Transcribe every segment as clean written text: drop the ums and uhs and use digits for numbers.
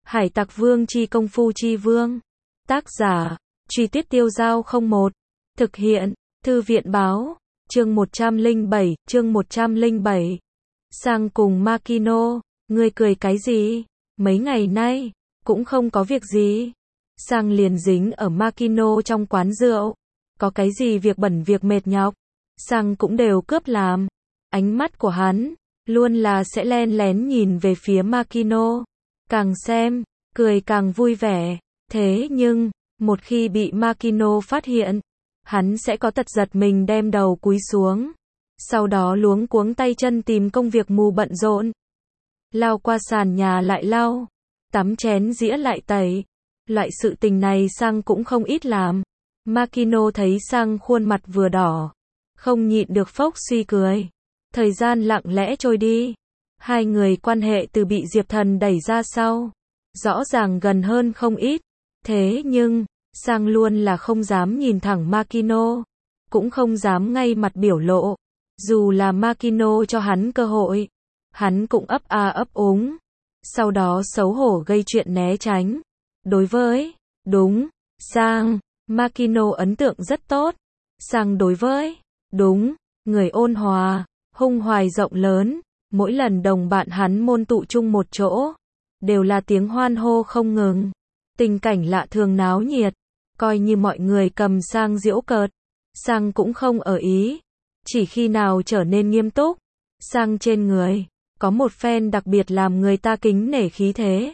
Hải Tặc Vương chi công phu chi vương. Tác giả, Truy Tuyết Tiêu Giao 01. Thực hiện, Thư viện báo, chương 107, chương 107. Sang cùng Makino, ngươi cười cái gì? Mấy ngày nay, cũng không có việc gì. Sang liền dính ở Makino trong quán rượu. Có cái gì việc bẩn việc mệt nhọc, Sang cũng đều cướp làm. Ánh mắt của hắn, luôn là sẽ len lén nhìn về phía Makino. Càng xem, cười càng vui vẻ. Thế nhưng, một khi bị Makino phát hiện, hắn sẽ có tật giật mình đem đầu cúi xuống. Sau đó luống cuống tay chân tìm công việc mù bận rộn. Lau qua sàn nhà lại lau, tắm chén dĩa lại tẩy. Loại sự tình này Sang cũng không ít làm. Makino thấy Sang khuôn mặt vừa đỏ, không nhịn được phốc suy cười. Thời gian lặng lẽ trôi đi. Hai người quan hệ từ bị Diệp Thần đẩy ra sau, rõ ràng gần hơn không ít. Thế nhưng, Sang luôn là không dám nhìn thẳng Makino, cũng không dám ngay mặt biểu lộ. Dù là Makino cho hắn cơ hội, hắn cũng ấp a ấp úng. Sau đó xấu hổ gây chuyện né tránh. Đối với, đúng, Sang, Makino ấn tượng rất tốt. Sang đối với, đúng, người ôn hòa, hung hoài rộng lớn. Mỗi lần đồng bạn hắn môn tụ chung một chỗ, đều là tiếng hoan hô không ngừng. Tình cảnh lạ thường náo nhiệt, coi như mọi người cầm Sang giễu cợt. Sang cũng không ở ý. Chỉ khi nào trở nên nghiêm túc, Sang trên người có một phen đặc biệt làm người ta kính nể khí thế.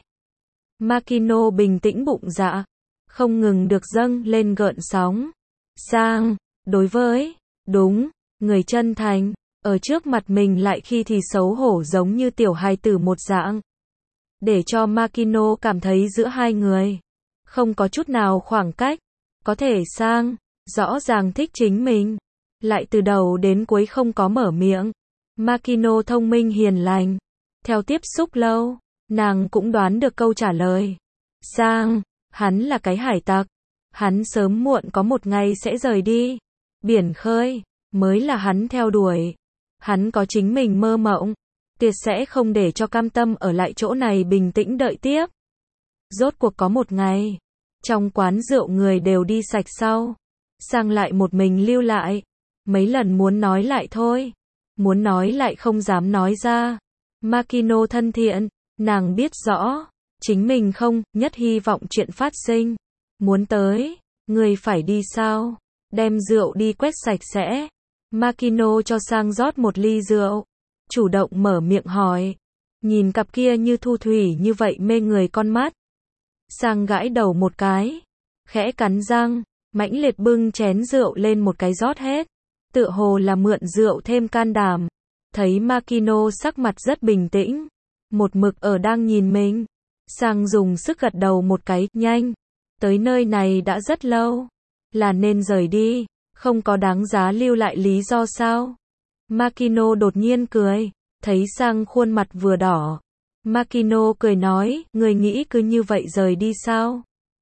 Makino bình tĩnh bụng dạ, không ngừng được dâng lên gợn sóng. Sang, đối với, đúng, người chân thành, ở trước mặt mình lại khi thì xấu hổ giống như tiểu hài tử một dạng. Để cho Makino cảm thấy giữa hai người không có chút nào khoảng cách. Có thể Sang rõ ràng thích chính mình, lại từ đầu đến cuối không có mở miệng. Makino thông minh hiền lành, theo tiếp xúc lâu, nàng cũng đoán được câu trả lời. Sang, hắn là cái hải tặc, hắn sớm muộn có một ngày sẽ rời đi. Biển khơi mới là hắn theo đuổi. Hắn có chính mình mơ mộng, tuyệt sẽ không để cho cam tâm ở lại chỗ này bình tĩnh đợi tiếp. Rốt cuộc có một ngày, trong quán rượu người đều đi sạch sau, Sang lại một mình lưu lại. Mấy lần muốn nói lại thôi, muốn nói lại không dám nói ra. Makino thân thiện, nàng biết rõ, chính mình không nhất hy vọng chuyện phát sinh. Muốn tới, người phải đi sao? Đem rượu đi quét sạch sẽ. Makino cho Sang rót một ly rượu, chủ động mở miệng hỏi. Nhìn cặp kia như thu thủy như vậy mê người con mắt. Sang gãi đầu một cái, khẽ cắn răng, mãnh liệt bưng chén rượu lên một cái rót hết. Tựa hồ là mượn rượu thêm can đảm. Thấy Makino sắc mặt rất bình tĩnh, một mực ở đang nhìn mình. Sang dùng sức gật đầu một cái, nhanh. Tới nơi này đã rất lâu, là nên rời đi, không có đáng giá lưu lại lý do sao? Makino đột nhiên cười, thấy Sang khuôn mặt vừa đỏ. Makino cười nói, người nghĩ cứ như vậy rời đi sao?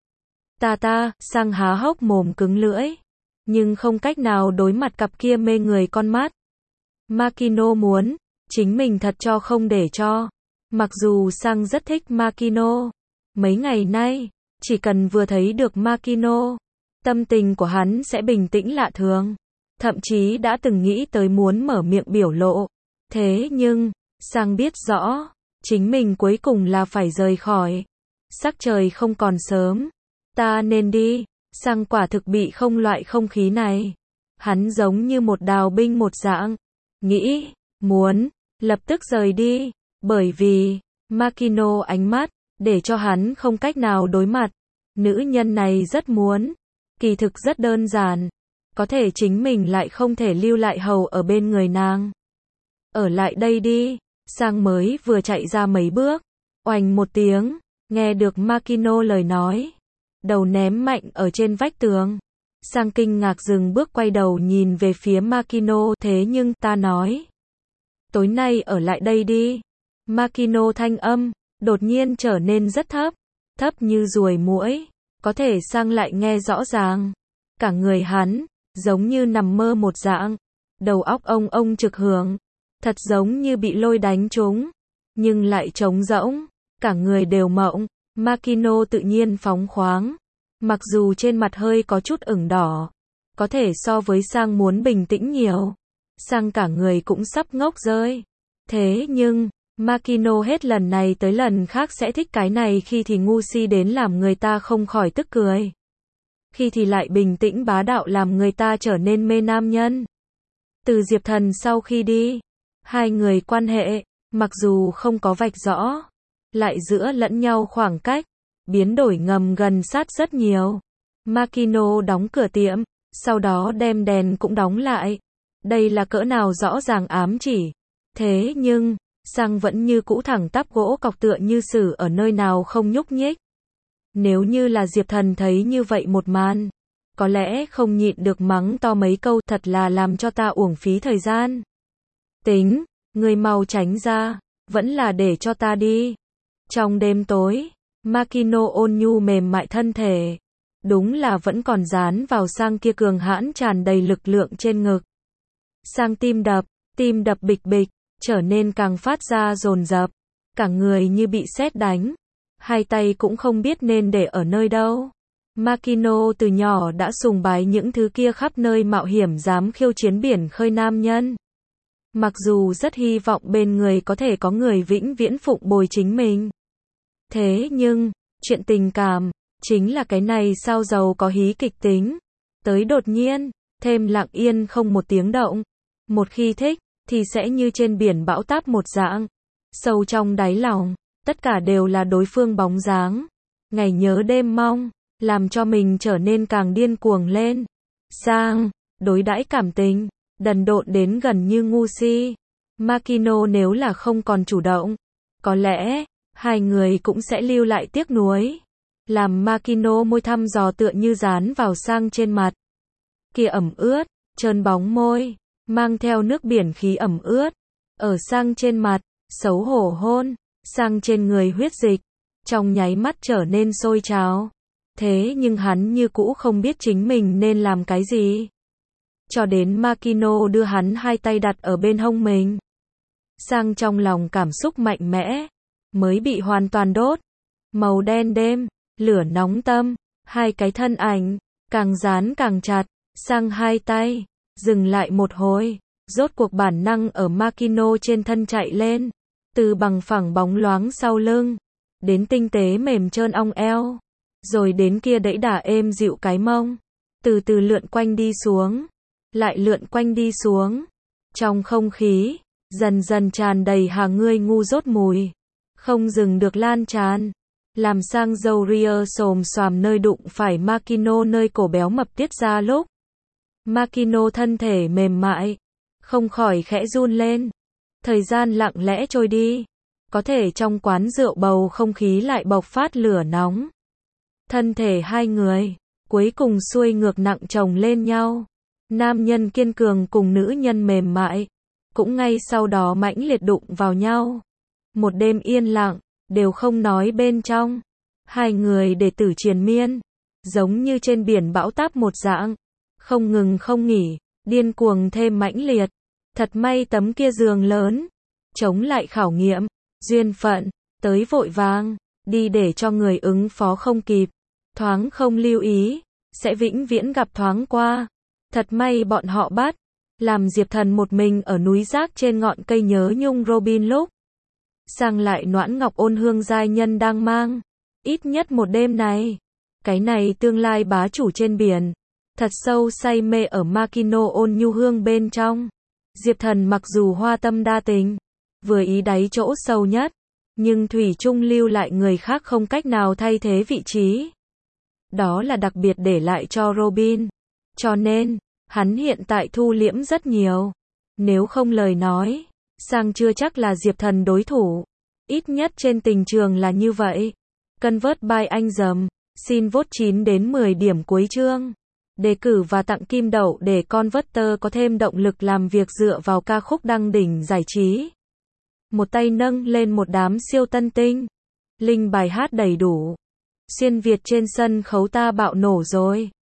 Sang há hốc mồm cứng lưỡi, nhưng không cách nào đối mặt cặp kia mê người con mắt. Makino muốn, chính mình thật cho không để cho. Mặc dù Sang rất thích Makino, mấy ngày nay, chỉ cần vừa thấy được Makino, tâm tình của hắn sẽ bình tĩnh lạ thường. Thậm chí đã từng nghĩ tới muốn mở miệng biểu lộ. Thế nhưng, Sang biết rõ, chính mình cuối cùng là phải rời khỏi. Sắc trời không còn sớm, ta nên đi. Sang quả thực bị không loại không khí này. Hắn giống như một đào binh một dạng. Nghĩ, muốn, lập tức rời đi. Bởi vì, Makino ánh mắt, để cho hắn không cách nào đối mặt. Nữ nhân này rất muốn. Kỳ thực rất đơn giản. Có thể chính mình lại không thể lưu lại hầu ở bên người nàng. Ở lại đây đi. Sang mới vừa chạy ra mấy bước. Oành một tiếng, nghe được Makino lời nói. Đầu ném mạnh ở trên vách tường. Sang kinh ngạc dừng bước quay đầu nhìn về phía Makino. Thế nhưng ta nói, tối nay ở lại đây đi. Makino thanh âm, đột nhiên trở nên rất thấp. Thấp như ruồi muỗi. Có thể Sang lại nghe rõ ràng. Cả người hắn, giống như nằm mơ một dạng. Đầu óc ông trực hưởng. Thật giống như bị lôi đánh trúng. Nhưng lại trống rỗng. Cả người đều mộng. Makino tự nhiên phóng khoáng. Mặc dù trên mặt hơi có chút ửng đỏ. Có thể so với Sang muốn bình tĩnh nhiều. Sang cả người cũng sắp ngốc rơi. Thế nhưng, Makino hết lần này tới lần khác sẽ thích cái này, khi thì ngu si đến làm người ta không khỏi tức cười. Khi thì lại bình tĩnh bá đạo làm người ta trở nên mê nam nhân. Từ Diệp Thần sau khi đi, hai người quan hệ, mặc dù không có vạch rõ, lại giữa lẫn nhau khoảng cách, biến đổi ngầm gần sát rất nhiều. Makino đóng cửa tiệm, sau đó đem đèn cũng đóng lại. Đây là cỡ nào rõ ràng ám chỉ. Thế nhưng, Sang vẫn như cũ thẳng tắp gỗ cọc tựa như xử ở nơi nào không nhúc nhích. Nếu như là Diệp Thần thấy như vậy một màn, có lẽ không nhịn được mắng to mấy câu, thật là làm cho ta uổng phí thời gian. Tính, người mau tránh ra, vẫn là để cho ta đi. Trong đêm tối, Makino ôn nhu mềm mại thân thể, đúng là vẫn còn dán vào Sang kia cường hãn tràn đầy lực lượng trên ngực. Sang tim đập bịch bịch, trở nên càng phát ra dồn dập, cả người như bị sét đánh, hai tay cũng không biết nên để ở nơi đâu. Makino từ nhỏ đã sùng bái những thứ kia khắp nơi mạo hiểm dám khiêu chiến biển khơi nam nhân. Mặc dù rất hy vọng bên người có thể có người vĩnh viễn phụng bồi chính mình. Thế nhưng, chuyện tình cảm, chính là cái này sao giàu có hí kịch tính. Tới đột nhiên, thêm lặng yên không một tiếng động. Một khi thích, thì sẽ như trên biển bão táp một dạng. Sâu trong đáy lòng, tất cả đều là đối phương bóng dáng. Ngày nhớ đêm mong, làm cho mình trở nên càng điên cuồng lên. Sang, đối đãi cảm tình, đần độn đến gần như ngu si. Makino nếu là không còn chủ động, có lẽ, hai người cũng sẽ lưu lại tiếc nuối. Làm Makino môi thăm dò tựa như dán vào Sang trên mặt. Kia ẩm ướt, trơn bóng môi, mang theo nước biển khí ẩm ướt. Ở Sang trên mặt, xấu hổ hôn, Sang trên người huyết dịch, trong nháy mắt trở nên sôi trào. Thế nhưng hắn như cũ không biết chính mình nên làm cái gì. Cho đến Makino đưa hắn hai tay đặt ở bên hông mình. Sang trong lòng cảm xúc mạnh mẽ, mới bị hoàn toàn đốt. Màu đen đêm, lửa nóng tâm, hai cái thân ảnh, càng dán càng chặt. Sang hai tay, dừng lại một hồi, rốt cuộc bản năng ở Makino trên thân chạy lên. Từ bằng phẳng bóng loáng sau lưng, đến tinh tế mềm trơn ong eo, rồi đến kia đẫy đà êm dịu cái mông, từ từ lượn quanh đi xuống, lại lượn quanh đi xuống. Trong không khí, dần dần tràn đầy hà ngươi ngu dốt mùi, không dừng được lan tràn, làm Sang dâu ria xồm xoàm nơi đụng phải Makino nơi cổ béo mập tiết ra lúc. Makino thân thể mềm mại, không khỏi khẽ run lên. Thời gian lặng lẽ trôi đi, có thể trong quán rượu bầu không khí lại bộc phát lửa nóng. Thân thể hai người, cuối cùng xuôi ngược nặng chồng lên nhau. Nam nhân kiên cường cùng nữ nhân mềm mại, cũng ngay sau đó mãnh liệt đụng vào nhau. Một đêm yên lặng, đều không nói bên trong. Hai người để tử triền miên, giống như trên biển bão táp một dạng, không ngừng không nghỉ, điên cuồng thêm mãnh liệt. Thật may tấm kia giường lớn, chống lại khảo nghiệm, duyên phận, tới vội vàng, đi để cho người ứng phó không kịp, thoáng không lưu ý, sẽ vĩnh viễn gặp thoáng qua. Thật may bọn họ bắt, làm Diệp Thần một mình ở núi rác trên ngọn cây nhớ nhung Robin lúc. Sang lại noãn ngọc ôn hương giai nhân đang mang, ít nhất một đêm này. Cái này tương lai bá chủ trên biển, thật sâu say mê ở Makino ôn nhu hương bên trong. Diệp Thần mặc dù hoa tâm đa tình, vừa ý đáy chỗ sâu nhất, nhưng thủy chung lưu lại người khác không cách nào thay thế vị trí. Đó là đặc biệt để lại cho Robin. Cho nên, hắn hiện tại thu liễm rất nhiều. Nếu không lời nói, Sang chưa chắc là Diệp Thần đối thủ. Ít nhất trên tình trường là như vậy. Convert by anh dầm, xin vote 9 đến 10 điểm cuối chương. Đề cử và tặng kim đậu để Converter có thêm động lực làm việc dựa vào ca khúc đăng đỉnh giải trí. Một tay nâng lên một đám siêu tân tinh. Link bài hát đầy đủ. Xuyên Việt trên sân khấu ta bạo nổ rồi.